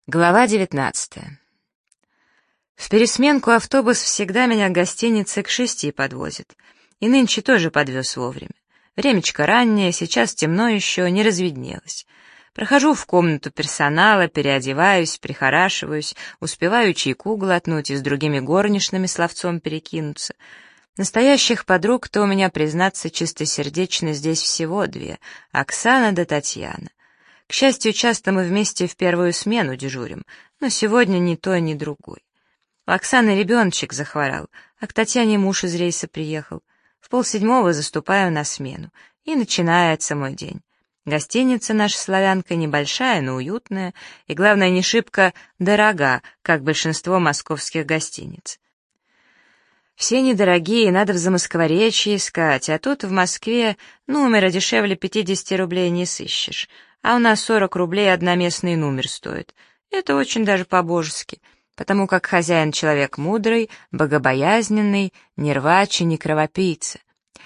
Глава 19. В пересменку автобус всегда меня к гостинице к 6 подвозит. И нынче тоже подвез вовремя. Времечко раннее, сейчас темно еще, не разведнелось. Прохожу в комнату персонала, переодеваюсь, прихорашиваюсь, успеваю чайку глотнуть и с другими горничными словцом перекинуться. Настоящих подруг-то у меня, признаться, чистосердечно здесь всего две — Оксана да Татьяна. К счастью, часто мы вместе в первую смену дежурим, но сегодня ни то, ни другой. У Оксаны ребеночек захворал, а к Татьяне муж из рейса приехал. В 6:30 заступаю на смену, и начинается мой день. Гостиница наша «Славянка» небольшая, но уютная, и, главное, не шибко дорога, как большинство московских гостиниц. Все недорогие, надо в Замоскворечье искать, а тут в Москве номера дешевле 50 рублей не сыщешь. А у нас 40 рублей одноместный номер стоит. Это очень даже по-божески, потому как хозяин человек мудрый, богобоязненный, не рвач и не кровопийца.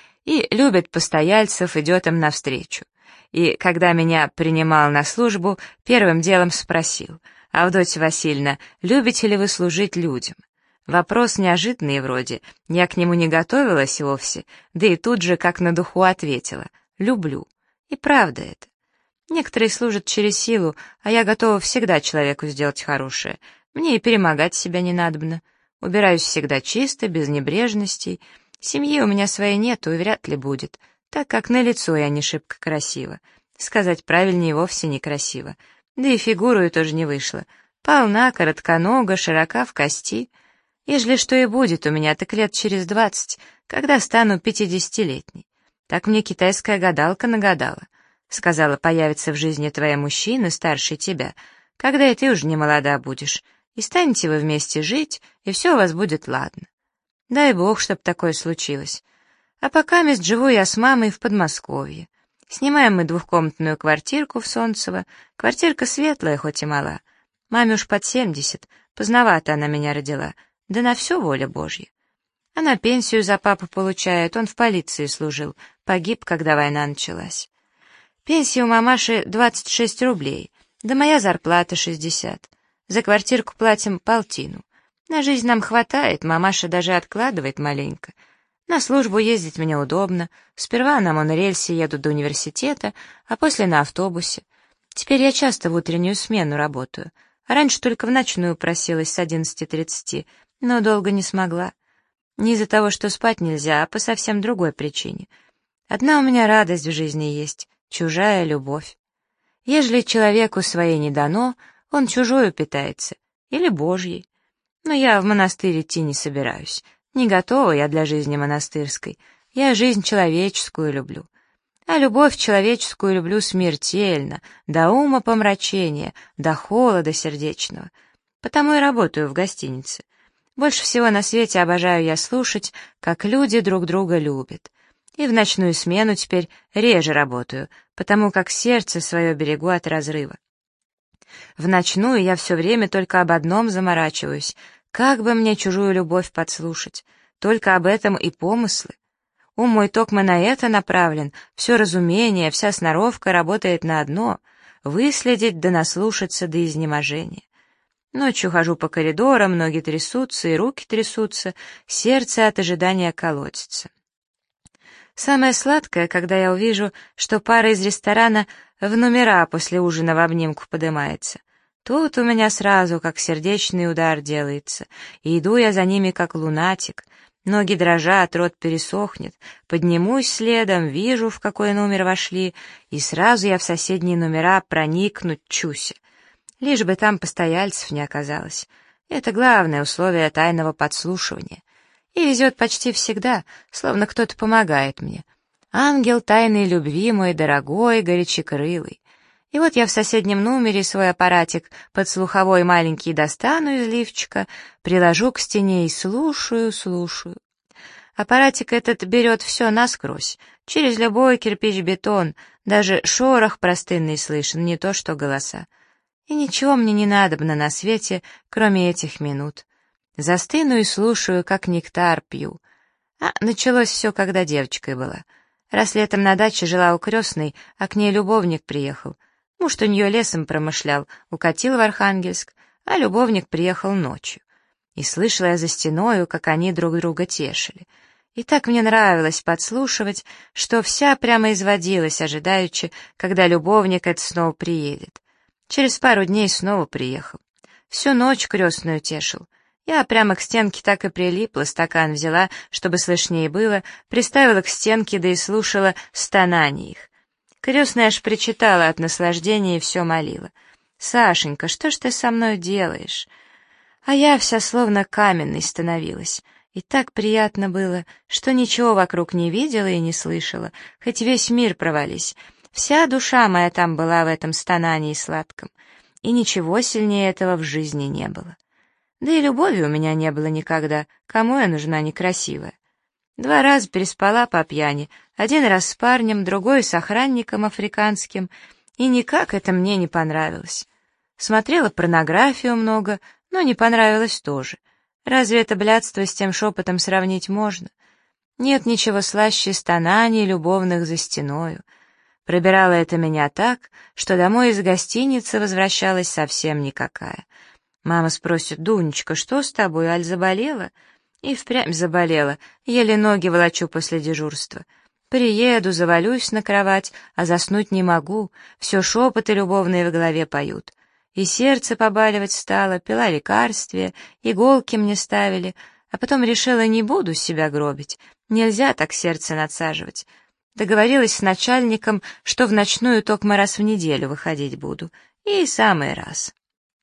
И любит постояльцев, идет им навстречу. И когда меня принимал на службу, первым делом спросил: «Авдотья Васильевна, любите ли вы служить людям?» Вопрос неожиданный вроде, я к нему не готовилась вовсе, да и тут же, как на духу, ответила: «Люблю». И правда это. Некоторые служат через силу, а я готова всегда человеку сделать хорошее. Мне и перемогать себя не надобно. Убираюсь всегда чисто, без небрежностей. Семьи у меня своей нету и вряд ли будет, так как на лицо я не шибко красива. Сказать правильнее, вовсе некрасиво. Да и фигуру тоже не вышло. Полна, коротконога, широка в кости. Ежели что и будет у меня, так лет через 20, когда стану 50-летней. Так мне китайская гадалка нагадала. Сказала, появится в жизни твоя мужчина, старше тебя, когда и ты уже не молода будешь, и станете вы вместе жить, и все у вас будет ладно. Дай бог, чтоб такое случилось. А пока мест живу я с мамой в Подмосковье. Снимаем мы двухкомнатную квартирку в Солнцево, квартирка светлая, хоть и мала. Маме уж под 70, поздновато она меня родила, да на все воля Божья. Она пенсию за папу получает, он в полиции служил, погиб, когда война началась. Пенсия у мамаши 26 рублей, да моя зарплата 60. За квартирку платим 1,5. На жизнь нам хватает, мамаша даже откладывает маленько. На службу ездить мне удобно. Сперва на монорельсе еду до университета, а после на автобусе. Теперь я часто в утреннюю смену работаю. Раньше только в ночную просилась с 11:30, но долго не смогла. Не из-за того, что спать нельзя, а по совсем другой причине. Одна у меня радость в жизни есть — чужая любовь. Ежели человеку своей не дано, он чужою питается, или Божьей. Но я в монастырь идти не собираюсь. Не готова я для жизни монастырской. Я жизнь человеческую люблю. А любовь человеческую люблю смертельно, до ума помрачения, до холода сердечного. Потому и работаю в гостинице. Больше всего на свете обожаю я слушать, как люди друг друга любят. И в ночную смену теперь реже работаю, потому как сердце свое берегу от разрыва. В ночную я все время только об одном заморачиваюсь: как бы мне чужую любовь подслушать, только об этом и помыслы. Ум мой токмо на это направлен, все разумение, вся сноровка работает на одно — выследить да наслушаться до изнеможения. Ночью хожу по коридорам, ноги трясутся и руки трясутся, сердце от ожидания колотится. Самое сладкое, когда я увижу, что пара из ресторана в номера после ужина в обнимку подымается. Тут у меня сразу как сердечный удар делается, и иду я за ними как лунатик. Ноги дрожат, рот пересохнет, поднимусь следом, вижу, в какой номер вошли, и сразу я в соседние номера проникнуть чуся. Лишь бы там постояльцев не оказалось. Это главное условие тайного подслушивания. И везет почти всегда, словно кто-то помогает мне. Ангел тайной любви мой дорогой, горячекрылый. И вот я в соседнем номере свой аппаратик подслуховой маленький достану из лифчика, приложу к стене и слушаю. Аппаратик этот берет все насквозь, через любой кирпич-бетон, даже шорох простынный слышен, не то что голоса. И ничего мне не надобно на свете, кроме этих минут. Застыну и слушаю, как нектар пью. А началось все, когда девочкой была. Раз летом на даче жила у крестной, а к ней любовник приехал. Муж у нее лесом промышлял, укатил в Архангельск, а любовник приехал ночью. И слышала я за стеною, как они друг друга тешили. И так мне нравилось подслушивать, что вся прямо изводилась, ожидаючи, когда любовник это снова приедет. Через пару дней снова приехал. Всю ночь крестную тешил. Я прямо к стенке так и прилипла, стакан взяла, чтобы слышнее было, приставила к стенке, да и слушала стонание их. Крестная аж причитала от наслаждения и все молила. «Сашенька, что ж ты со мной делаешь?» А я вся словно каменной становилась. И так приятно было, что ничего вокруг не видела и не слышала, хоть весь мир провались. Вся душа моя там была в этом стонании сладком, и ничего сильнее этого в жизни не было. Да и любови у меня не было никогда, кому я нужна некрасивая. 2 раза переспала по пьяни, 1 раз с парнем, другой с охранником африканским, и никак это мне не понравилось. Смотрела порнографию много, но не понравилось тоже. Разве это блядство с тем шепотом сравнить можно? Нет ничего слаще стонаний любовных за стеною. Пробирало это меня так, что домой из гостиницы возвращалась совсем никакая. Мама спросит: «Дунечка, что с тобой, аль заболела?» И впрямь заболела, еле ноги волочу после дежурства. Приеду, завалюсь на кровать, а заснуть не могу, все шепоты любовные в голове поют. И сердце побаливать стало, пила лекарствия, иголки мне ставили, а потом решила, не буду себя гробить, нельзя так сердце надсаживать. Договорилась с начальником, что в ночную токмо раз в неделю выходить буду, и самый раз.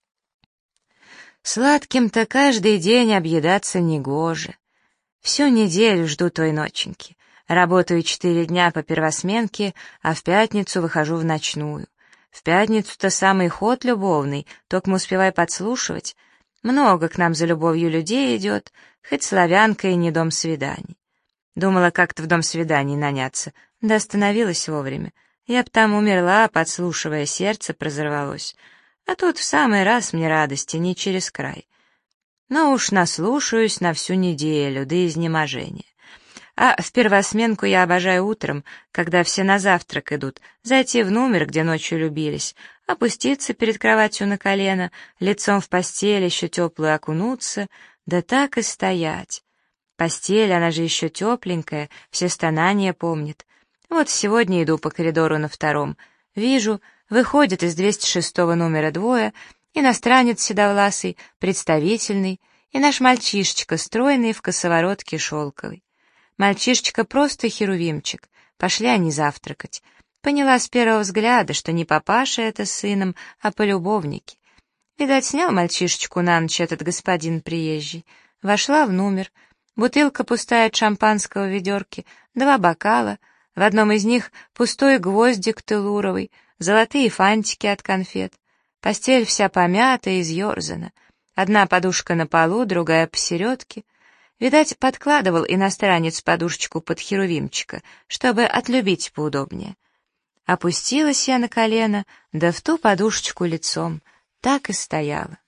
Сладким-то каждый день объедаться негоже. Всю неделю жду той ноченьки. Работаю 4 дня по первосменке, а в пятницу выхожу в ночную. В пятницу-то самый ход любовный, токмо успевай подслушивать. Много к нам за любовью людей идет, хоть славянка и не дом свиданий. Думала как-то в дом свиданий наняться, да остановилась вовремя. Я б там умерла, подслушивая, сердце прозорвалось. А тут в самый раз мне радости, не через край. Но уж наслушаюсь на всю неделю, до изнеможения. А в первосменку я обожаю утром, когда все на завтрак идут, зайти в номер, где ночью любились, опуститься перед кроватью на колено, лицом в постель еще теплую окунуться, да так и стоять. Постель, она же еще тепленькая, все стонания помнит. Вот сегодня иду по коридору на 2-м, вижу, выходит из 206-го номера 2, иностранец седовласый, представительный, и наш мальчишечка, стройный в косоворотке шелковой. Мальчишечка просто херувимчик, пошли они завтракать. Поняла с первого взгляда, что не папаша это с сыном, а полюбовники. Видать, снял мальчишечку на ночь этот господин приезжий. Вошла в номер, бутылка пустая от шампанского в ведерке, 2 бокала, в одном из них пустой гвоздик телуровый, золотые фантики от конфет. Постель вся помята и изъерзана. Одна подушка на полу, другая посередке. Видать, подкладывал иностранец подушечку под херувимчика, чтобы отлюбить поудобнее. Опустилась я на колено, да в ту подушечку лицом, так и стояла.